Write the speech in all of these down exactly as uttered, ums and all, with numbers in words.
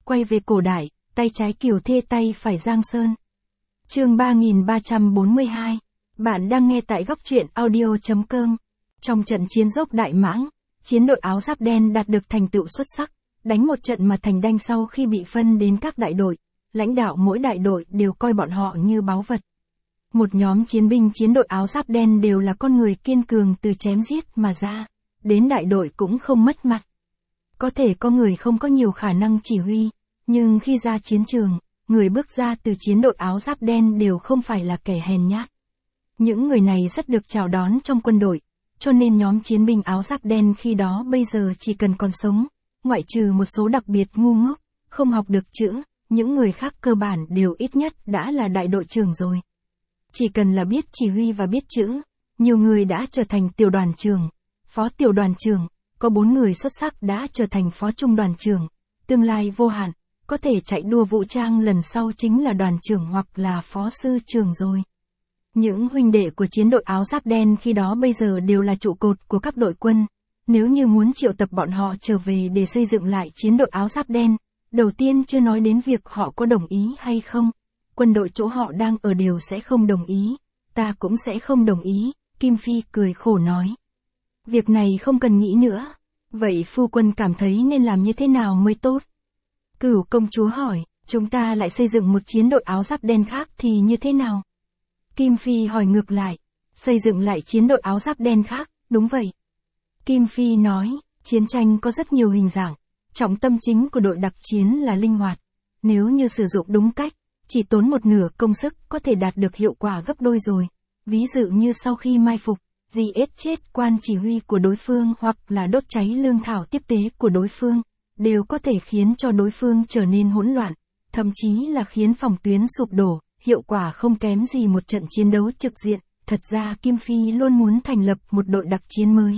quay về cổ đại, tay trái Kiều Thê tay phải Giang Sơn. Chương ba nghìn ba trăm bốn mươi hai. Bạn đang nghe tại góc truyện audio chấm com. Trong trận chiến dốc Đại Mãng, chiến đội áo giáp đen đạt được thành tựu xuất sắc, đánh một trận mà thành đanh sau khi bị phân đến các đại đội, lãnh đạo mỗi đại đội đều coi bọn họ như báu vật. Một nhóm chiến binh chiến đội áo giáp đen đều là con người kiên cường từ chém giết mà ra, đến đại đội cũng không mất mặt. Có thể có người không có nhiều khả năng chỉ huy, nhưng khi ra chiến trường, người bước ra từ chiến đội áo giáp đen đều không phải là kẻ hèn nhát. Những người này rất được chào đón trong quân đội, cho nên nhóm chiến binh áo giáp đen khi đó bây giờ chỉ cần còn sống, ngoại trừ một số đặc biệt ngu ngốc, không học được chữ, những người khác cơ bản đều ít nhất đã là đại đội trưởng rồi. Chỉ cần là biết chỉ huy và biết chữ, nhiều người đã trở thành tiểu đoàn trưởng, phó tiểu đoàn trưởng, có bốn người xuất sắc đã trở thành phó trung đoàn trưởng, tương lai vô hạn, có thể chạy đua vũ trang lần sau chính là đoàn trưởng hoặc là phó sư trưởng rồi. Những huynh đệ của chiến đội áo giáp đen khi đó bây giờ đều là trụ cột của các đội quân, nếu như muốn triệu tập bọn họ trở về để xây dựng lại chiến đội áo giáp đen, đầu tiên chưa nói đến việc họ có đồng ý hay không, quân đội chỗ họ đang ở đều sẽ không đồng ý, ta cũng sẽ không đồng ý, Kim Phi cười khổ nói. Việc này không cần nghĩ nữa, vậy phu quân cảm thấy nên làm như thế nào mới tốt? Cửu công chúa hỏi, chúng ta lại xây dựng một chiến đội áo giáp đen khác thì như thế nào? Kim Phi hỏi ngược lại, xây dựng lại chiến đội áo giáp đen khác, đúng vậy. Kim Phi nói, chiến tranh có rất nhiều hình dạng, trọng tâm chính của đội đặc chiến là linh hoạt. Nếu như sử dụng đúng cách, chỉ tốn một nửa công sức có thể đạt được hiệu quả gấp đôi rồi. Ví dụ như sau khi mai phục, giết chết quan chỉ huy của đối phương hoặc là đốt cháy lương thảo tiếp tế của đối phương, đều có thể khiến cho đối phương trở nên hỗn loạn, thậm chí là khiến phòng tuyến sụp đổ, hiệu quả không kém gì một trận chiến đấu trực diện. Thật ra Kim Phi luôn muốn thành lập một đội đặc chiến mới.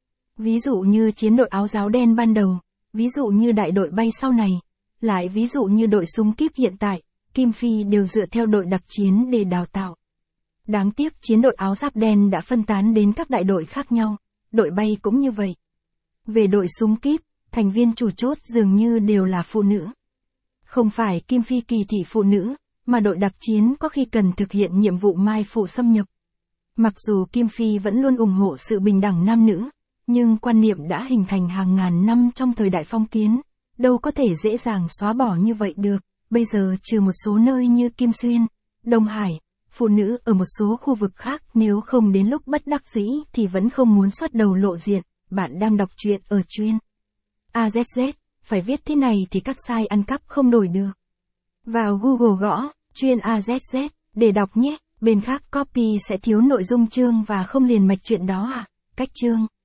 Ví dụ như chiến đội áo giáo đen ban đầu, ví dụ như đại đội bay sau này, lại ví dụ như đội súng kíp hiện tại, Kim Phi đều dựa theo đội đặc chiến để đào tạo. Đáng tiếc chiến đội áo giáp đen đã phân tán đến các đại đội khác nhau, đội bay cũng như vậy. Về đội súng kíp, thành viên chủ chốt dường như đều là phụ nữ. Không phải Kim Phi kỳ thị phụ nữ, mà đội đặc chiến có khi cần thực hiện nhiệm vụ mai phục xâm nhập. Mặc dù Kim Phi vẫn luôn ủng hộ sự bình đẳng nam nữ, nhưng quan niệm đã hình thành hàng ngàn năm trong thời đại phong kiến, đâu có thể dễ dàng xóa bỏ như vậy được. Bây giờ trừ một số nơi như Kim Xuyên, Đông Hải, phụ nữ ở một số khu vực khác nếu không đến lúc bất đắc dĩ thì vẫn không muốn xuất đầu lộ diện. Bạn đang đọc truyện ở chuyên a zét zét, phải viết thế này thì các site ăn cắp không đổi được. Vào Google gõ, chuyên a zét zét, để đọc nhé, bên khác copy sẽ thiếu nội dung chương và không liền mạch chuyện đó à, cách chương.